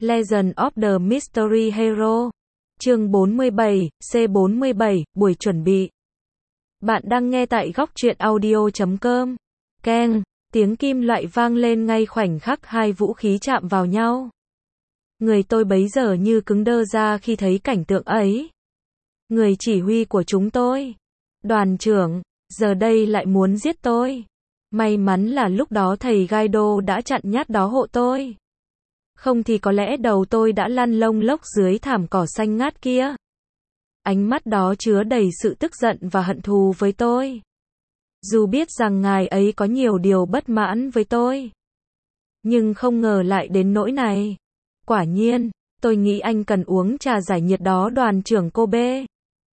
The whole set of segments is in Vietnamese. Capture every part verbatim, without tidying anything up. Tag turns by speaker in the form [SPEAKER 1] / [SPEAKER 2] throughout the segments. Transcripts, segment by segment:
[SPEAKER 1] Legend of the Mystery Hero. Chương bốn mươi bảy, C bốn mươi bảy, buổi chuẩn bị. Bạn đang nghe tại góc truyện audio chấm com. Keng, tiếng kim loại vang lên ngay khoảnh khắc hai vũ khí chạm vào nhau. Người tôi bấy giờ như cứng đơ ra khi thấy cảnh tượng ấy. Người chỉ huy của chúng tôi, đoàn trưởng, giờ đây lại muốn giết tôi. May mắn là lúc đó thầy Gaido đã chặn nhát đó hộ tôi. Không thì có lẽ đầu tôi đã lăn lông lốc dưới thảm cỏ xanh ngát kia. Ánh mắt đó chứa đầy sự tức giận và hận thù với tôi. Dù biết rằng ngài ấy có nhiều điều bất mãn với tôi, nhưng không ngờ lại đến nỗi này. Quả nhiên, tôi nghĩ anh cần uống trà giải nhiệt đó, đoàn trưởng Kobe.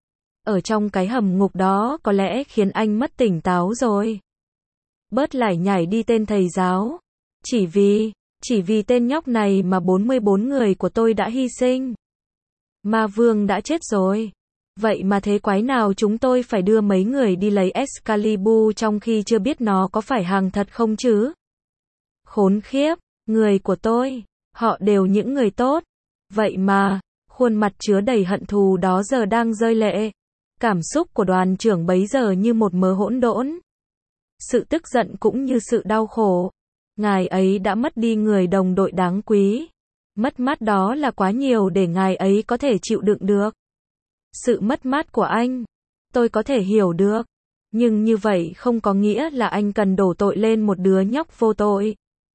[SPEAKER 1] Ở trong cái hầm ngục đó có lẽ khiến anh mất tỉnh táo rồi. Bớt lải nhải đi tên thầy giáo. Chỉ vì, chỉ vì tên nhóc này mà bốn mươi bốn người của tôi đã hy sinh. Ma Vương đã chết rồi. Vậy mà thế quái nào chúng tôi phải đưa mấy người đi lấy Excalibur trong khi chưa biết nó có phải hàng thật không chứ? Khốn khiếp, người của tôi, họ đều những người tốt. Vậy mà, khuôn mặt chứa đầy hận thù đó giờ đang rơi lệ. Cảm xúc của đoàn trưởng bấy giờ như một mớ hỗn độn. Sự tức giận cũng như sự đau khổ. Ngài ấy đã mất đi người đồng đội đáng quý. Mất mát đó là quá nhiều để ngài ấy có thể chịu đựng được. Sự mất mát của anh, tôi có thể hiểu được. Nhưng như vậy không có nghĩa là anh cần đổ tội lên một đứa nhóc vô tội.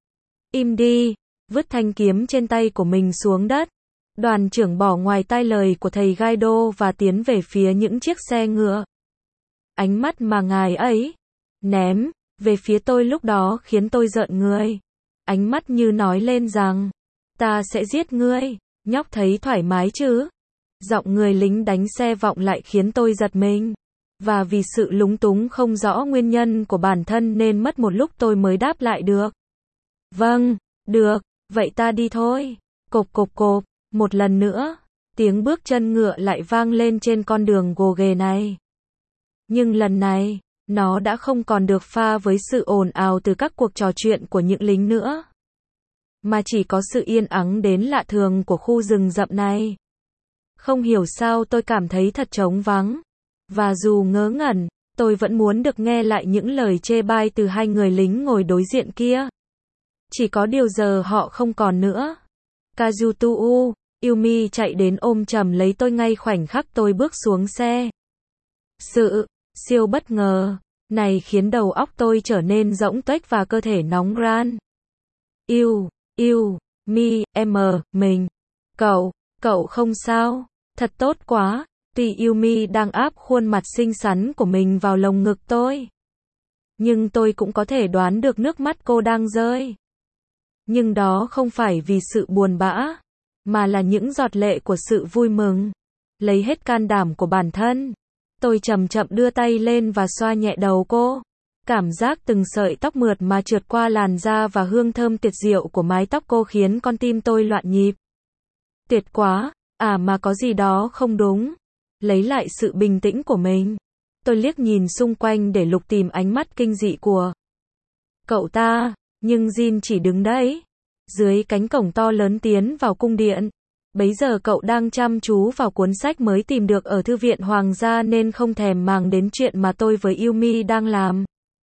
[SPEAKER 1] Im đi, vứt thanh kiếm trên tay của mình xuống đất. Đoàn trưởng bỏ ngoài tai lời của thầy Gaido và tiến về phía những chiếc xe ngựa. Ánh mắt mà ngài ấy ném về phía tôi lúc đó khiến tôi rợn người. Ánh mắt như nói lên rằng, ta sẽ giết ngươi. Nhóc thấy thoải mái chứ? Giọng người lính đánh xe vọng lại khiến tôi giật mình. Và vì sự lúng túng không rõ nguyên nhân của bản thân nên mất một lúc tôi mới đáp lại được. Vâng, được, vậy ta đi thôi. Cộp cộp cộp, một lần nữa, tiếng bước chân ngựa lại vang lên trên con đường gồ ghề này. Nhưng lần này, nó đã không còn được pha với sự ồn ào từ các cuộc trò chuyện của những lính nữa, mà chỉ có sự yên ắng đến lạ thường của khu rừng rậm này. Không hiểu sao tôi cảm thấy thật trống vắng. Và dù ngớ ngẩn, tôi vẫn muốn được nghe lại những lời chê bai từ hai người lính ngồi đối diện kia. Chỉ có điều giờ họ không còn nữa. Kazuto, Yumi chạy đến ôm chầm lấy tôi ngay khoảnh khắc tôi bước xuống xe. Sự siêu bất ngờ này khiến đầu óc tôi trở nên rỗng tuếch và cơ thể nóng ran. Yêu, yêu, mi, em, mình. Cậu, cậu không sao? Thật tốt quá. Tuy Yumi đang áp khuôn mặt xinh xắn của mình vào lồng ngực tôi, nhưng tôi cũng có thể đoán được nước mắt cô đang rơi. Nhưng đó không phải vì sự buồn bã, mà là những giọt lệ của sự vui mừng. Lấy hết can đảm của bản thân, tôi chậm chậm đưa tay lên và xoa nhẹ đầu cô. Cảm giác từng sợi tóc mượt mà trượt qua làn da và hương thơm tuyệt diệu của mái tóc cô khiến con tim tôi loạn nhịp. Tuyệt quá, à mà có gì đó không đúng. Lấy lại sự bình tĩnh của mình, tôi liếc nhìn xung quanh để lục tìm ánh mắt kinh dị của cậu ta, nhưng Jin chỉ đứng đấy, dưới cánh cổng to lớn tiến vào cung điện. Bấy giờ cậu đang chăm chú vào cuốn sách mới tìm được ở thư viện hoàng gia nên không thèm màng đến chuyện mà tôi với Yumi đang làm.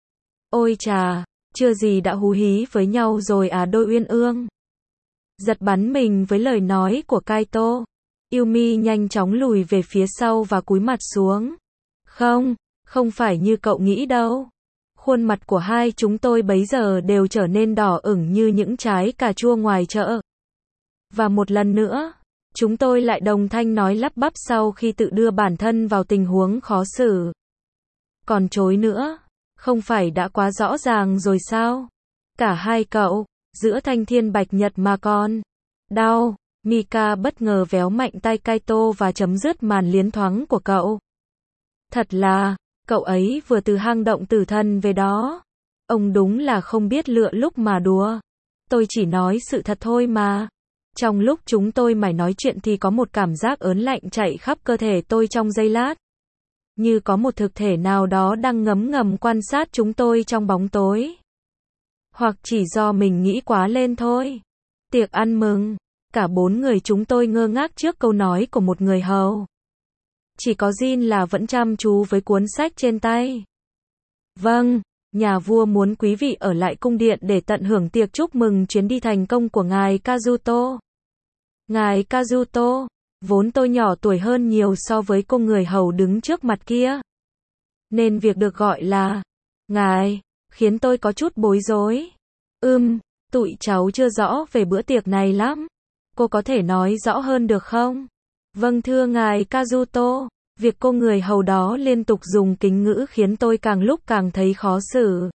[SPEAKER 1] Ôi chà, chưa gì đã hú hí với nhau rồi à đôi uyên ương. Giật bắn mình với lời nói của Kaito, Yumi nhanh chóng lùi về phía sau và cúi mặt xuống. Không, không phải như cậu nghĩ đâu. Khuôn mặt của hai chúng tôi bấy giờ đều trở nên đỏ ửng như những trái cà chua ngoài chợ. Và một lần nữa, chúng tôi lại đồng thanh nói lắp bắp sau khi tự đưa bản thân vào tình huống khó xử. Còn chối nữa, không phải đã quá rõ ràng rồi sao? Cả hai cậu, giữa thanh thiên bạch nhật mà còn đau. Mika bất ngờ véo mạnh tay Kaito và chấm dứt màn liến thoáng của cậu. Thật là, cậu ấy vừa từ hang động tử thần về đó. Ông đúng là không biết lựa lúc mà đùa. Tôi chỉ nói sự thật thôi mà. Trong lúc chúng tôi mải nói chuyện thì có một cảm giác ớn lạnh chạy khắp cơ thể tôi trong giây lát. Như có một thực thể nào đó đang ngấm ngầm quan sát chúng tôi trong bóng tối. Hoặc chỉ do mình nghĩ quá lên thôi. Tiệc ăn mừng, Cả bốn người chúng tôi ngơ ngác trước câu nói của một người hầu. Chỉ có Jin là vẫn chăm chú với cuốn sách trên tay. Vâng, nhà vua muốn quý vị ở lại cung điện để tận hưởng tiệc chúc mừng chuyến đi thành công của ngài Kazuto. Ngài Kazuto, vốn tôi nhỏ tuổi hơn nhiều so với cô người hầu đứng trước mặt kia. Nên việc được gọi là ngài khiến tôi có chút bối rối. Ừm, tụi cháu chưa rõ về bữa tiệc này lắm. Cô có thể nói rõ hơn được không? Vâng thưa ngài Kazuto. Việc cô người hầu đó liên tục dùng kính ngữ khiến tôi càng lúc càng thấy khó xử.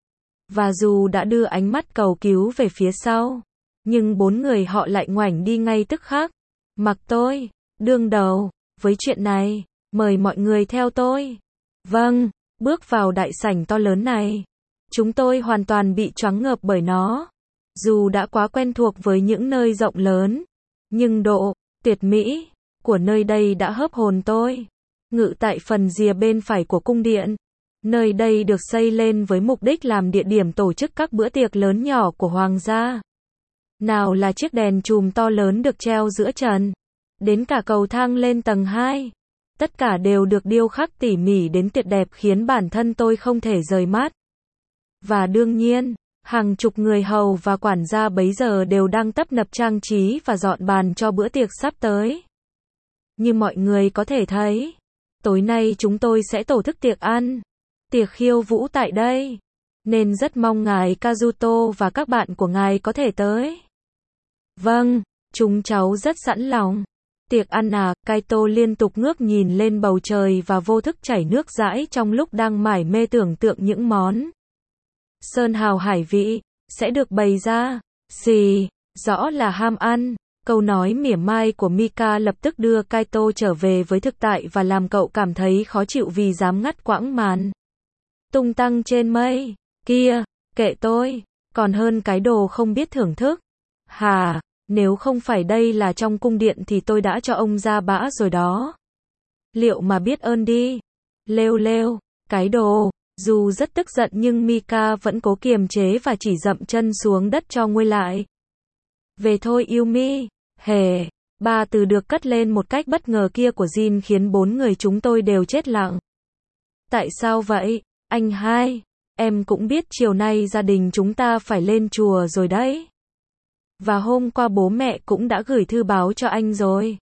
[SPEAKER 1] Và dù đã đưa ánh mắt cầu cứu về phía sau, nhưng bốn người họ lại ngoảnh đi ngay tức khắc. Mặc tôi đương đầu với chuyện này, mời mọi người theo tôi. Vâng, bước vào đại sảnh to lớn này. Chúng tôi hoàn toàn bị choáng ngợp bởi nó. Dù đã quá quen thuộc với những nơi rộng lớn, nhưng độ tuyệt mỹ của nơi đây đã hớp hồn tôi. Ngự tại phần rìa bên phải của cung điện. Nơi đây được xây lên với mục đích làm địa điểm tổ chức các bữa tiệc lớn nhỏ của hoàng gia. Nào là chiếc đèn chùm to lớn được treo giữa trần, đến cả cầu thang lên tầng hai. Tất cả đều được điêu khắc tỉ mỉ đến tuyệt đẹp khiến bản thân tôi không thể rời mắt. Và đương nhiên, hàng chục người hầu và quản gia bấy giờ đều đang tấp nập trang trí và dọn bàn cho bữa tiệc sắp tới. Như mọi người có thể thấy, tối nay chúng tôi sẽ tổ chức tiệc ăn, tiệc khiêu vũ tại đây. Nên rất mong ngài Kazuto và các bạn của ngài có thể tới. Vâng, chúng cháu rất sẵn lòng. Tiệc ăn à, Kaito liên tục ngước nhìn lên bầu trời và vô thức chảy nước dãi trong lúc đang mải mê tưởng tượng những món sơn hào hải vị sẽ được bày ra. Xì, rõ là ham ăn. Câu nói mỉa mai của Mika lập tức đưa Kaito trở về với thực tại và làm cậu cảm thấy khó chịu vì dám ngắt quãng màn tung tăng trên mây kia. Kệ tôi, còn hơn cái đồ không biết thưởng thức. Hà, nếu không phải đây là trong cung điện thì tôi đã cho ông ra bã rồi đó. Liệu mà biết ơn đi. Lêu lêu, cái đồ. Dù rất tức giận nhưng Mika vẫn cố kiềm chế và chỉ dậm chân xuống đất cho nguôi lại. Về thôi Yumi. Hề, ba từ được cất lên một cách bất ngờ kia của Jin khiến bốn người chúng tôi đều chết lặng. Tại sao vậy, anh hai? Em cũng biết chiều nay gia đình chúng ta phải lên chùa rồi đấy. Và hôm qua bố mẹ cũng đã gửi thư báo cho anh rồi.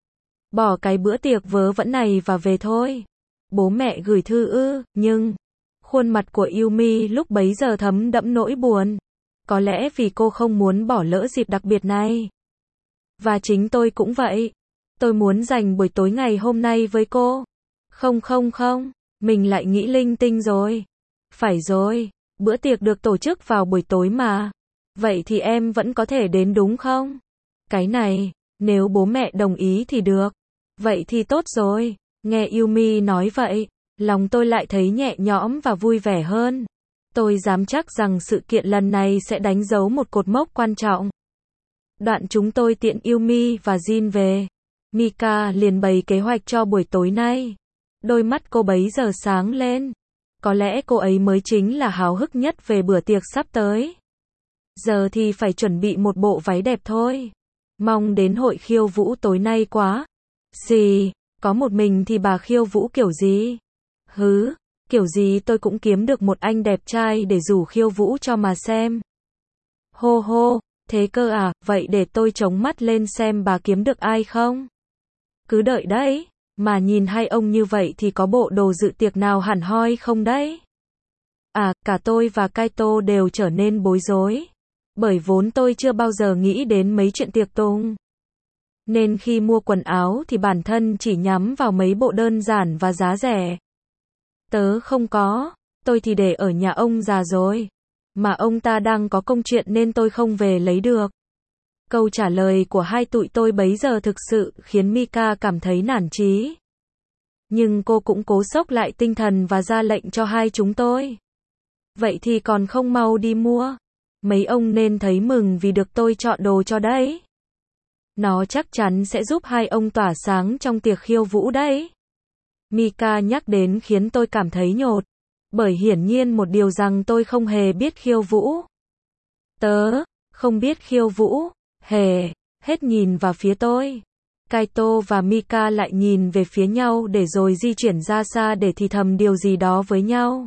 [SPEAKER 1] Bỏ cái bữa tiệc vớ vẩn này và về thôi. Bố mẹ gửi thư ư, nhưng khuôn mặt của Yumi lúc bấy giờ thấm đẫm nỗi buồn. Có lẽ vì cô không muốn bỏ lỡ dịp đặc biệt này. Và chính tôi cũng vậy. Tôi muốn dành buổi tối ngày hôm nay với cô. Không không không, mình lại nghĩ linh tinh rồi. Phải rồi, bữa tiệc được tổ chức vào buổi tối mà. Vậy thì em vẫn có thể đến đúng không? Cái này, nếu bố mẹ đồng ý thì được. Vậy thì tốt rồi. Nghe Yumi nói vậy, lòng tôi lại thấy nhẹ nhõm và vui vẻ hơn. Tôi dám chắc rằng sự kiện lần này sẽ đánh dấu một cột mốc quan trọng. Đoạn chúng tôi tiện Yumi và Jin về. Mika liền bày kế hoạch cho buổi tối nay. Đôi mắt cô bấy giờ sáng lên. Có lẽ cô ấy mới chính là háo hức nhất về bữa tiệc sắp tới. Giờ thì phải chuẩn bị một bộ váy đẹp thôi. Mong đến hội khiêu vũ tối nay quá. Xì, có một mình thì bà khiêu vũ kiểu gì? Hứ, kiểu gì tôi cũng kiếm được một anh đẹp trai để rủ khiêu vũ cho mà xem. Hô hô, thế cơ à, vậy để tôi chống mắt lên xem bà kiếm được ai không? Cứ đợi đấy, mà nhìn hai ông như vậy thì có bộ đồ dự tiệc nào hẳn hoi không đấy? À, cả tôi và Kaito đều trở nên bối rối. Bởi vốn tôi chưa bao giờ nghĩ đến mấy chuyện tiệc tùng. Nên khi mua quần áo thì bản thân chỉ nhắm vào mấy bộ đơn giản và giá rẻ. Tớ không có, tôi thì để ở nhà ông già rồi. Mà ông ta đang có công chuyện nên tôi không về lấy được. Câu trả lời của hai tụi tôi bấy giờ thực sự khiến Mika cảm thấy nản chí. Nhưng cô cũng cố xốc lại tinh thần và ra lệnh cho hai chúng tôi. Vậy thì còn không mau đi mua. Mấy ông nên thấy mừng vì được tôi chọn đồ cho đấy. Nó chắc chắn sẽ giúp hai ông tỏa sáng trong tiệc khiêu vũ đấy. Mika nhắc đến khiến tôi cảm thấy nhột. Bởi hiển nhiên một điều rằng tôi không hề biết khiêu vũ. Tớ không biết khiêu vũ. Hề, hết nhìn vào phía tôi. Kaito và Mika lại nhìn về phía nhau để rồi di chuyển ra xa để thì thầm điều gì đó với nhau.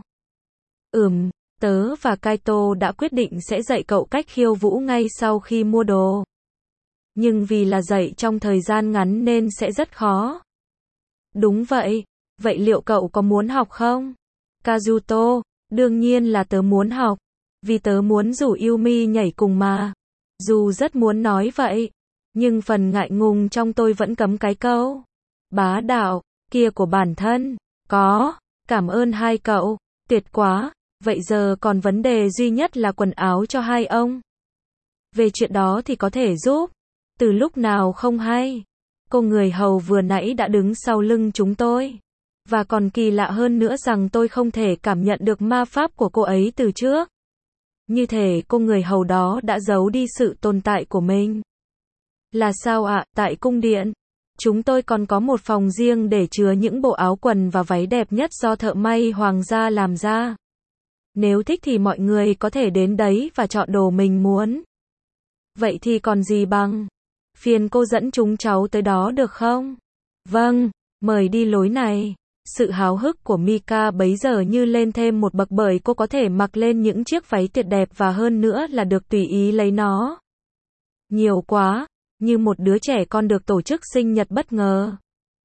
[SPEAKER 1] Ừm, tớ và Kaito đã quyết định sẽ dạy cậu cách khiêu vũ ngay sau khi mua đồ. Nhưng vì là dạy trong thời gian ngắn nên sẽ rất khó. Đúng vậy. Vậy liệu cậu có muốn học không? Kazuto, đương nhiên là tớ muốn học. Vì tớ muốn rủ Yumi nhảy cùng mà. Dù rất muốn nói vậy. Nhưng phần ngại ngùng trong tôi vẫn cấm cái câu bá đạo kia của bản thân. Có, cảm ơn hai cậu, tuyệt quá. Vậy giờ còn vấn đề duy nhất là quần áo cho hai ông. Về chuyện đó thì có thể giúp. Từ lúc nào không hay. Cô người hầu vừa nãy đã đứng sau lưng chúng tôi. Và còn kỳ lạ hơn nữa rằng tôi không thể cảm nhận được ma pháp của cô ấy từ trước. Như thể cô người hầu đó đã giấu đi sự tồn tại của mình. Là sao ạ? Tại cung điện, chúng tôi còn có một phòng riêng để chứa những bộ áo quần và váy đẹp nhất do thợ may hoàng gia làm ra. Nếu thích thì mọi người có thể đến đấy và chọn đồ mình muốn. Vậy thì còn gì bằng. Phiền cô dẫn chúng cháu tới đó được không? Vâng, mời đi lối này. Sự háo hức của Mika bấy giờ như lên thêm một bậc bởi cô có thể mặc lên những chiếc váy tuyệt đẹp và hơn nữa là được tùy ý lấy nó. Nhiều quá, như một đứa trẻ con được tổ chức sinh nhật bất ngờ.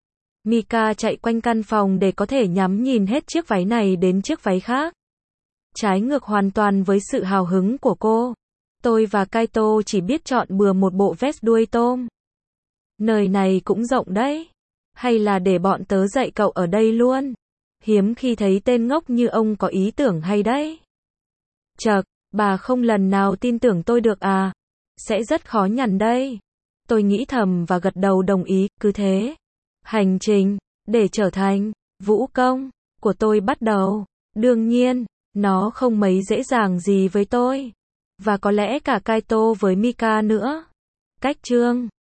[SPEAKER 1] Mika chạy quanh căn phòng để có thể nhắm nhìn hết chiếc váy này đến chiếc váy khác. Trái ngược hoàn toàn với sự hào hứng của cô. Tôi và Kaito chỉ biết chọn bừa một bộ vest đuôi tôm. Nơi này cũng rộng đấy. Hay là để bọn tớ dạy cậu ở đây luôn. Hiếm khi thấy tên ngốc như ông có ý tưởng hay đấy. Chậc, bà không lần nào tin tưởng tôi được à? Sẽ rất khó nhằn đây. Tôi nghĩ thầm và gật đầu đồng ý, cứ thế. Hành trình, để trở thành, vũ công, của tôi bắt đầu. Đương nhiên, nó không mấy dễ dàng gì với tôi. Và có lẽ cả Kaito với Mika nữa. Cách chương